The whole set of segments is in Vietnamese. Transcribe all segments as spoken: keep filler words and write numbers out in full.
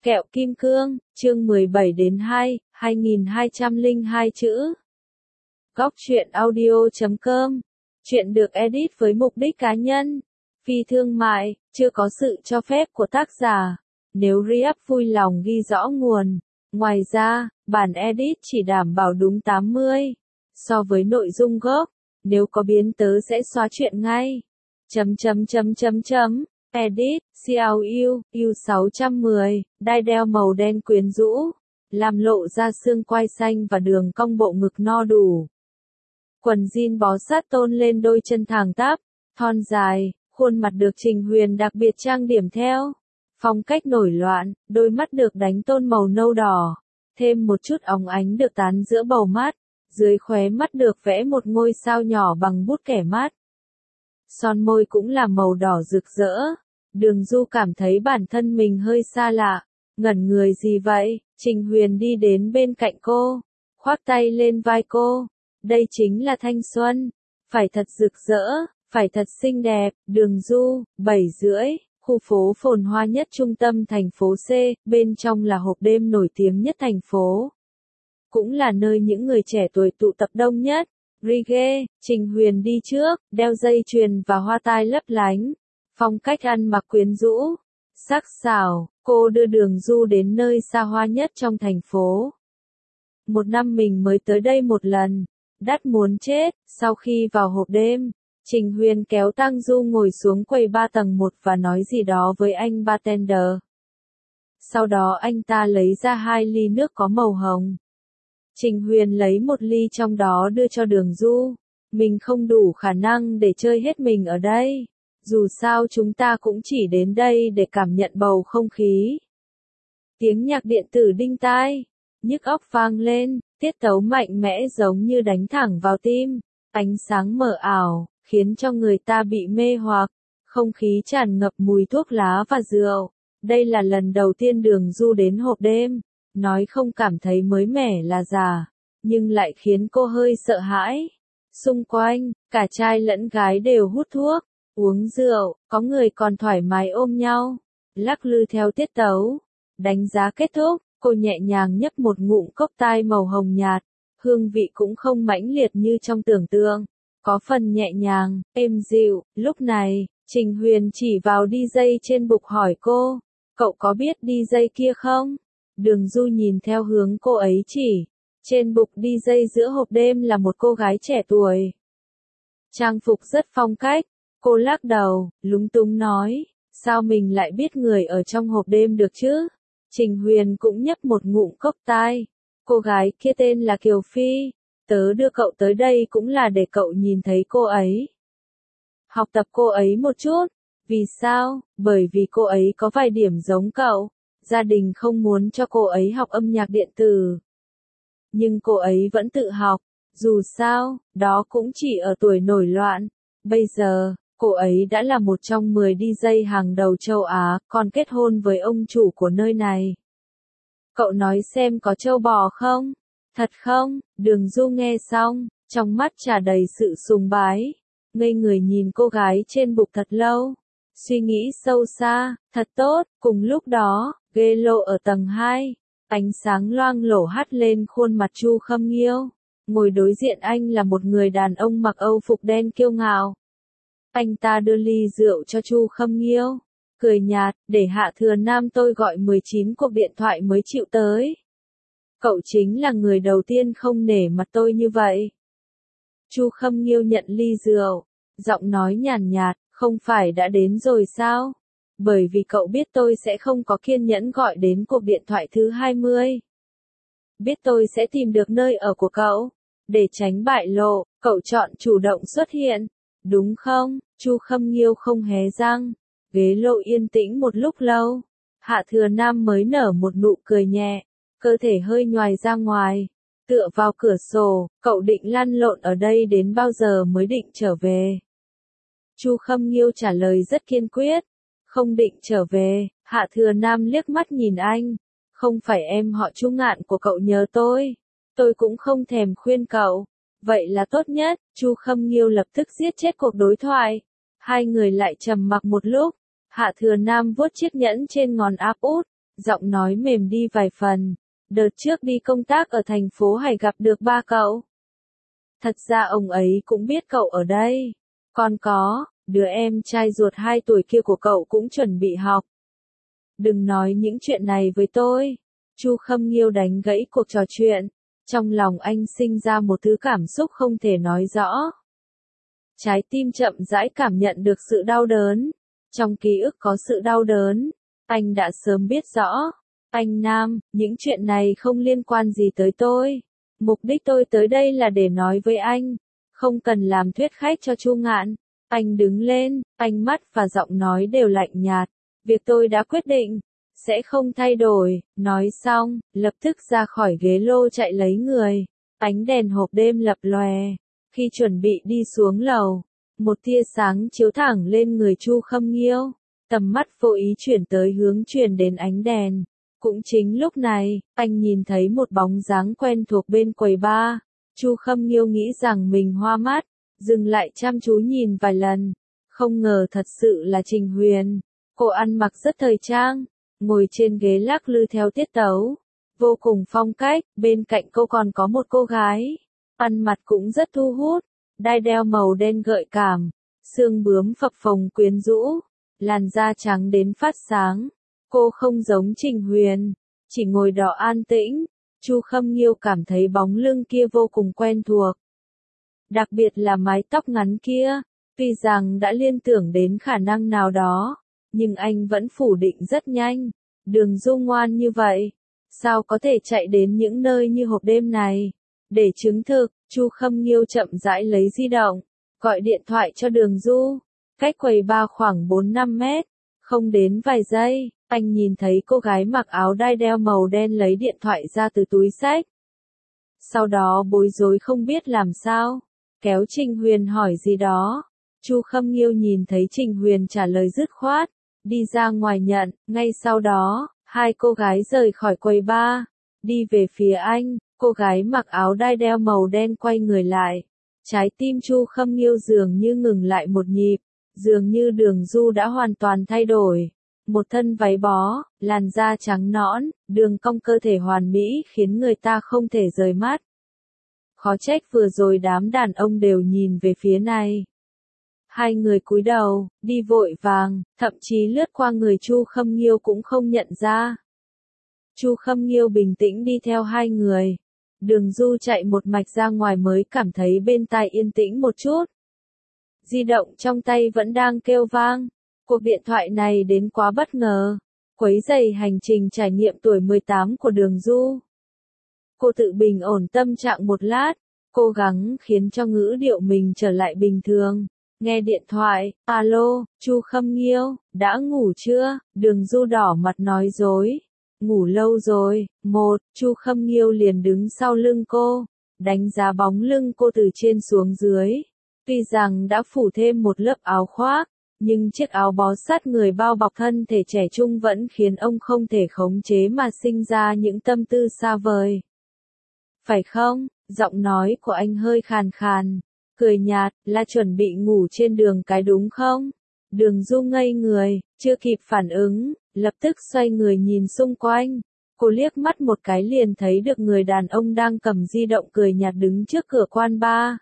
Kẹo kim cương, chương mười bảy đến hai, hai nghìn hai trăm lẻ hai chữ. Góc truyện audio chấm com. Chuyện được edit với mục đích cá nhân, phi thương mại, chưa có sự cho phép của tác giả. Nếu React vui lòng ghi rõ nguồn. Ngoài ra, bản edit chỉ đảm bảo đúng tám mươi so với nội dung gốc. Nếu có biến tớ sẽ xóa chuyện ngay. Chấm chấm chấm chấm chấm. Edit, xê lờ u, U sáu trăm mười, đai đeo màu đen quyến rũ, làm lộ ra xương quai xanh và đường cong bộ ngực no đủ. Quần jean bó sát tôn lên đôi chân thẳng tắp, thon dài, khuôn mặt được Trình Huyền đặc biệt trang điểm theo. Phong cách nổi loạn, đôi mắt được đánh tôn màu nâu đỏ, thêm một chút óng ánh được tán giữa bầu mắt, dưới khóe mắt được vẽ một ngôi sao nhỏ bằng bút kẻ mắt. Son môi cũng là màu đỏ rực rỡ. Đường Du cảm thấy bản thân mình hơi xa lạ. Ngẩn người gì vậy? Trình Huyền đi đến bên cạnh cô, khoác tay lên vai cô. Đây chính là thanh xuân. Phải thật rực rỡ, phải thật xinh đẹp. Đường Du, bảy rưỡi, khu phố phồn hoa nhất trung tâm thành phố C, bên trong là hộp đêm nổi tiếng nhất thành phố. Cũng là nơi những người trẻ tuổi tụ tập đông nhất. Reggae, Trình Huyền đi trước, đeo dây chuyền và hoa tai lấp lánh. Phong cách ăn mặc quyến rũ, sắc sảo, cô đưa Đường Du đến nơi xa hoa nhất trong thành phố. Một năm mình mới tới đây một lần, đắt muốn chết. Sau khi vào hộp đêm, Trình Huyền kéo Tang Du ngồi xuống quầy ba tầng một và nói gì đó với anh bartender. Sau đó anh ta lấy ra hai ly nước có màu hồng. Trình Huyền lấy một ly trong đó đưa cho Đường Du. Mình không đủ khả năng để chơi hết mình ở đây. Dù sao chúng ta cũng chỉ đến đây để cảm nhận bầu không khí. Tiếng nhạc điện tử đinh tai, nhức óc vang lên, tiết tấu mạnh mẽ giống như đánh thẳng vào tim. Ánh sáng mờ ảo, khiến cho người ta bị mê hoặc. Không khí tràn ngập mùi thuốc lá và rượu. Đây là lần đầu tiên Đường Du đến hộp đêm. Nói không cảm thấy mới mẻ là giả, nhưng lại khiến cô hơi sợ hãi. Xung quanh, cả trai lẫn gái đều hút thuốc, uống rượu, có người còn thoải mái ôm nhau, lắc lư theo tiết tấu. Đánh giá kết thúc, cô nhẹ nhàng nhấp một ngụm cốc tai màu hồng nhạt, hương vị cũng không mãnh liệt như trong tưởng tượng, có phần nhẹ nhàng, êm dịu. Lúc này, Trình Huyền chỉ vào đi jây trên bục hỏi cô, cậu có biết đi jây kia không? Đường Du nhìn theo hướng cô ấy chỉ. Trên bục đi jây giữa hộp đêm là một cô gái trẻ tuổi. Trang phục rất phong cách. Cô lắc đầu, lúng túng nói, sao mình lại biết người ở trong hộp đêm được chứ? Trình Huyền cũng nhấp một ngụm cốc tai. Cô gái kia tên là Kiều Phi. Tớ đưa cậu tới đây cũng là để cậu nhìn thấy cô ấy. Học tập cô ấy một chút. Vì sao? Bởi vì cô ấy có vài điểm giống cậu. Gia đình không muốn cho cô ấy học âm nhạc điện tử. Nhưng cô ấy vẫn tự học. Dù sao, đó cũng chỉ ở tuổi nổi loạn. Bây giờ, cô ấy đã là một trong mười đi jây hàng đầu châu Á, còn kết hôn với ông chủ của nơi này. Cậu nói xem có trâu bò không? Thật không? Đường Du nghe xong, trong mắt tràn đầy sự sùng bái. Ngây người nhìn cô gái trên bục thật lâu. Suy nghĩ sâu xa, thật tốt. Cùng lúc đó, ghê lộ ở tầng hai, ánh sáng loang lổ hắt lên khuôn mặt Chu Khâm Nghiêu. Ngồi đối diện anh là một người đàn ông mặc âu phục đen kiêu ngạo. Anh ta đưa ly rượu cho Chu Khâm Nghiêu, cười nhạt, để Hạ Thừa Nam tôi gọi mười chín cuộc điện thoại mới chịu tới. Cậu chính là người đầu tiên không nể mặt tôi như vậy. Chu Khâm Nghiêu nhận ly rượu, giọng nói nhàn nhạt, không phải đã đến rồi sao? Bởi vì cậu biết tôi sẽ không có kiên nhẫn gọi đến cuộc điện thoại thứ hai mươi. Biết tôi sẽ tìm được nơi ở của cậu. Để tránh bại lộ, cậu chọn chủ động xuất hiện. Đúng không? Chu Khâm Nghiêu không hé răng. Ghế lộ yên tĩnh một lúc lâu. Hạ Thừa Nam mới nở một nụ cười nhẹ. Cơ thể hơi nhoài ra ngoài. Tựa vào cửa sổ, cậu định lăn lộn ở đây đến bao giờ mới định trở về? Chu Khâm Nghiêu trả lời rất kiên quyết. Không định trở về. Hạ Thừa Nam liếc mắt nhìn anh. Không phải em họ Chu Ngạn của cậu nhớ tôi. Tôi cũng không thèm khuyên cậu. Vậy là tốt nhất. Chu Khâm Nghiêu lập tức giết chết cuộc đối thoại. Hai người lại trầm mặc một lúc. Hạ Thừa Nam vuốt chiếc nhẫn trên ngón áp út. giọng nói mềm đi vài phần. Đợt trước đi công tác ở thành phố Hải gặp được ba cậu. Thật ra ông ấy cũng biết cậu ở đây. Còn có, đứa em trai ruột hai tuổi kia của cậu cũng chuẩn bị học. Đừng nói những chuyện này với tôi. Chu Khâm Nghiêu đánh gãy cuộc trò chuyện. Trong lòng anh sinh ra một thứ cảm xúc không thể nói rõ. Trái tim chậm rãi cảm nhận được sự đau đớn. Trong ký ức có sự đau đớn. Anh đã sớm biết rõ. Anh Nam, những chuyện này không liên quan gì tới tôi. Mục đích tôi tới đây là để nói với anh. Không cần làm thuyết khách cho Chu Ngạn. Anh đứng lên, ánh mắt và giọng nói đều lạnh nhạt. Việc tôi đã quyết định, sẽ không thay đổi. Nói xong, lập tức ra khỏi ghế lô chạy lấy người. Ánh đèn hộp đêm lập lòe. Khi chuẩn bị đi xuống lầu, một tia sáng chiếu thẳng lên người Chu Khâm Nghiêu. Tầm mắt vô ý chuyển tới hướng truyền đến ánh đèn. Cũng chính lúc này, anh nhìn thấy một bóng dáng quen thuộc bên quầy bar. Chu Khâm Nghiêu nghĩ rằng mình hoa mắt, dừng lại chăm chú nhìn vài lần. Không ngờ thật sự là Trình Huyền. Cô ăn mặc rất thời trang, ngồi trên ghế lắc lư theo tiết tấu. Vô cùng phong cách, bên cạnh cô còn có một cô gái. Ăn mặc cũng rất thu hút, đai đeo màu đen gợi cảm, xương bướm phập phồng quyến rũ, làn da trắng đến phát sáng. Cô không giống Trình Huyền, chỉ ngồi đó an tĩnh. Chu Khâm Nghiêu cảm thấy bóng lưng kia vô cùng quen thuộc. Đặc biệt là mái tóc ngắn kia, tuy rằng đã liên tưởng đến khả năng nào đó, nhưng anh vẫn phủ định rất nhanh. Đường Du ngoan như vậy, sao có thể chạy đến những nơi như hộp đêm này? Để chứng thực, Chu Khâm Nghiêu chậm rãi lấy di động, gọi điện thoại cho Đường Du. Cách quầy bar khoảng bốn năm mét, không đến vài giây, anh nhìn thấy cô gái mặc áo đai đeo màu đen lấy điện thoại ra từ túi xách. Sau đó bối rối không biết làm sao, kéo Trình Huyền hỏi gì đó. Chu Khâm Nghiêu nhìn thấy Trình Huyền trả lời dứt khoát, đi ra ngoài nhận. Ngay sau đó, hai cô gái rời khỏi quầy bar, đi về phía anh. Cô gái mặc áo đai đeo màu đen quay người lại. Trái tim Chu Khâm Nghiêu dường như ngừng lại một nhịp, dường như Đường Du đã hoàn toàn thay đổi. Một thân váy bó, làn da trắng nõn, đường cong cơ thể hoàn mỹ khiến người ta không thể rời mắt. Khó trách vừa rồi đám đàn ông đều nhìn về phía này. Hai người cúi đầu, đi vội vàng, thậm chí lướt qua người Chu Khâm Nghiêu cũng không nhận ra. Chu Khâm Nghiêu bình tĩnh đi theo hai người. Đường Du chạy một mạch ra ngoài mới cảm thấy bên tai yên tĩnh một chút. Di động trong tay vẫn đang kêu vang. Cuộc điện thoại này đến quá bất ngờ, quấy rầy hành trình trải nghiệm tuổi mười tám của Đường Du. Cô tự bình ổn tâm trạng một lát, cố gắng khiến cho ngữ điệu mình trở lại bình thường. Nghe điện thoại, alo, Chu Khâm Nghiêu, đã ngủ chưa? Đường Du đỏ mặt nói dối. Ngủ lâu rồi. Một, Chu Khâm Nghiêu liền đứng sau lưng cô, đánh giá bóng lưng cô từ trên xuống dưới. Tuy rằng đã phủ thêm một lớp áo khoác, nhưng chiếc áo bó sát người bao bọc thân thể trẻ trung vẫn khiến ông không thể khống chế mà sinh ra những tâm tư xa vời. Phải không? Giọng nói của anh hơi khàn khàn, cười nhạt, là chuẩn bị ngủ trên đường cái đúng không? Đường Du ngây người, chưa kịp phản ứng, lập tức xoay người nhìn xung quanh. Cô liếc mắt một cái liền thấy được người đàn ông đang cầm di động cười nhạt đứng trước cửa quán bar.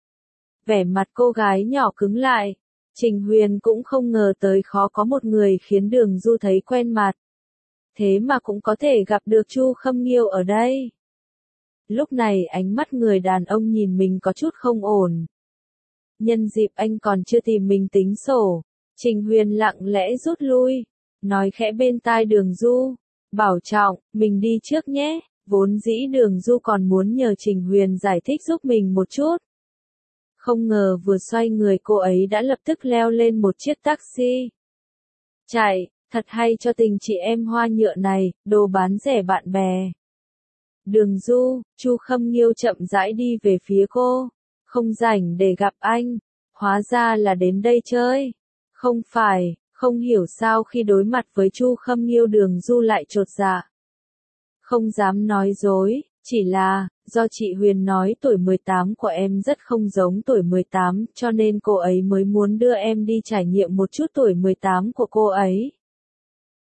Vẻ mặt cô gái nhỏ cứng lại. Trình Huyền cũng không ngờ tới khó có một người khiến Đường Du thấy quen mặt. Thế mà cũng có thể gặp được Chu Khâm Nghiêu ở đây. Lúc này ánh mắt người đàn ông nhìn mình có chút không ổn. Nhân dịp anh còn chưa tìm mình tính sổ, Trình Huyền lặng lẽ rút lui, nói khẽ bên tai Đường Du, bảo trọng, mình đi trước nhé. Vốn dĩ Đường Du còn muốn nhờ Trình Huyền giải thích giúp mình một chút. Không ngờ vừa xoay người cô ấy đã lập tức leo lên một chiếc taxi. Chạy, thật hay cho tình chị em hoa nhựa này, đồ bán rẻ bạn bè. Đường Du, Chu Khâm Nghiêu chậm rãi đi về phía cô. Không rảnh để gặp anh, hóa ra là đến đây chơi. Không phải, không hiểu sao khi đối mặt với Chu Khâm Nghiêu Đường Du lại chột dạ. Không dám nói dối, chỉ là, do chị Huyền nói tuổi mười tám của em rất không giống tuổi mười tám, cho nên cô ấy mới muốn đưa em đi trải nghiệm một chút tuổi mười tám của cô ấy.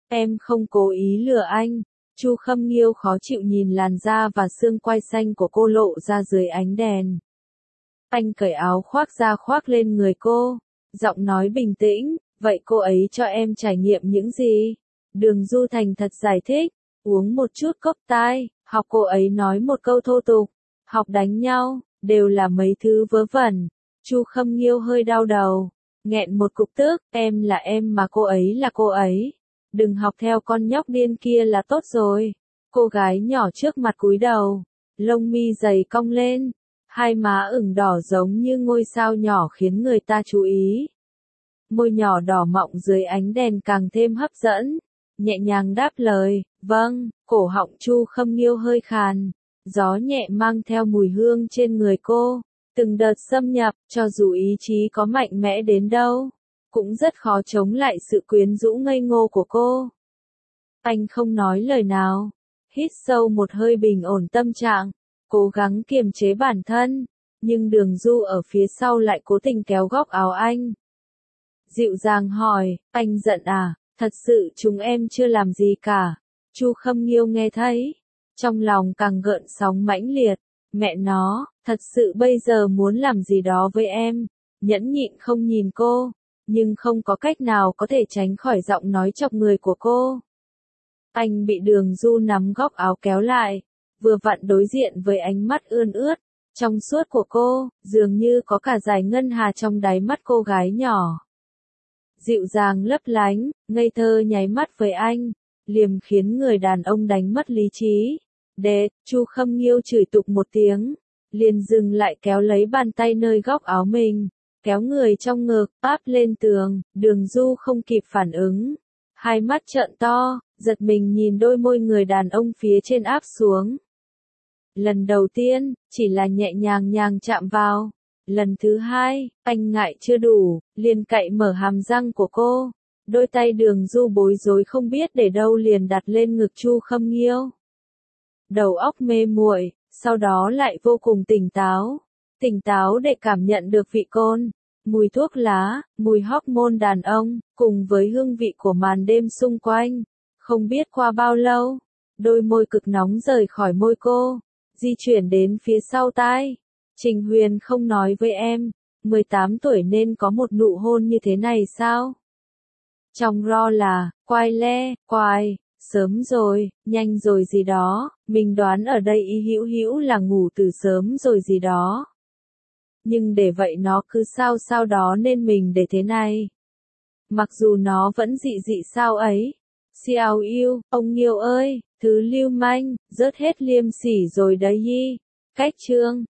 Em không cố ý lừa anh. Chu Khâm Nghiêu khó chịu nhìn làn da và xương quai xanh của cô lộ ra dưới ánh đèn. Anh cởi áo khoác ra khoác lên người cô, giọng nói bình tĩnh, vậy cô ấy cho em trải nghiệm những gì? Đường Du thành thật giải thích, uống một chút cốc tai, học cô ấy nói một câu thô tục, học đánh nhau, đều là mấy thứ vớ vẩn. Chu Khâm Nghiêu hơi đau đầu, nghẹn một cục tức, em là em mà cô ấy là cô ấy. Đừng học theo con nhóc điên kia là tốt rồi. Cô gái nhỏ trước mặt cúi đầu, lông mi dày cong lên, hai má ửng đỏ giống như ngôi sao nhỏ khiến người ta chú ý. Môi nhỏ đỏ mọng dưới ánh đèn càng thêm hấp dẫn, nhẹ nhàng đáp lời, vâng. Cổ họng Chu Khâm Nghiêu hơi khàn, gió nhẹ mang theo mùi hương trên người cô, từng đợt xâm nhập, cho dù ý chí có mạnh mẽ đến đâu, cũng rất khó chống lại sự quyến rũ ngây ngô của cô. Anh không nói lời nào, hít sâu một hơi bình ổn tâm trạng, cố gắng kiềm chế bản thân, nhưng Đường Du ở phía sau lại cố tình kéo góc áo anh. Dịu dàng hỏi, anh giận à? Thật sự chúng em chưa làm gì cả. Chu Khâm Nghiêu nghe thấy, trong lòng càng gợn sóng mãnh liệt, mẹ nó, thật sự bây giờ muốn làm gì đó với em. Nhẫn nhịn không nhìn cô, nhưng không có cách nào có thể tránh khỏi giọng nói chọc người của cô. Anh bị Đường Du nắm góc áo kéo lại, vừa vặn đối diện với ánh mắt ươn ướt, trong suốt của cô, dường như có cả dải ngân hà trong đáy mắt cô gái nhỏ. Dịu dàng lấp lánh, ngây thơ nháy mắt với anh, liềm khiến người đàn ông đánh mất lý trí. Đệt, Chu Khâm Nghiêu chửi tục một tiếng, liền dừng lại kéo lấy bàn tay nơi góc áo mình, kéo người trong ngực, áp lên tường. Đường Du không kịp phản ứng, hai mắt trợn to, giật mình nhìn đôi môi người đàn ông phía trên áp xuống. Lần đầu tiên, chỉ là nhẹ nhàng nhàng chạm vào. Lần thứ hai, anh ngại chưa đủ, liền cạy mở hàm răng của cô. Đôi tay Đường Du bối rối không biết để đâu liền đặt lên ngực Chu Khâm Nghiêu. Đầu óc mê muội, sau đó lại vô cùng tỉnh táo. Tỉnh táo để cảm nhận được vị cồn, mùi thuốc lá, mùi hormone đàn ông, cùng với hương vị của màn đêm xung quanh. Không biết qua bao lâu, đôi môi cực nóng rời khỏi môi cô, di chuyển đến phía sau tai. Trình Huyền không nói với em, mười tám tuổi nên có một nụ hôn như thế này sao? Trong ro là, quai le, quai, sớm rồi, nhanh rồi gì đó, mình đoán ở đây ý hữu hữu là ngủ từ sớm rồi gì đó. Nhưng để vậy nó cứ sao sao đó nên mình để thế này. Mặc dù nó vẫn dị dị sao ấy. Xiao yêu, ông Nghiêu ơi, thứ lưu manh, rớt hết liêm sỉ rồi đấy yi. Cách chương.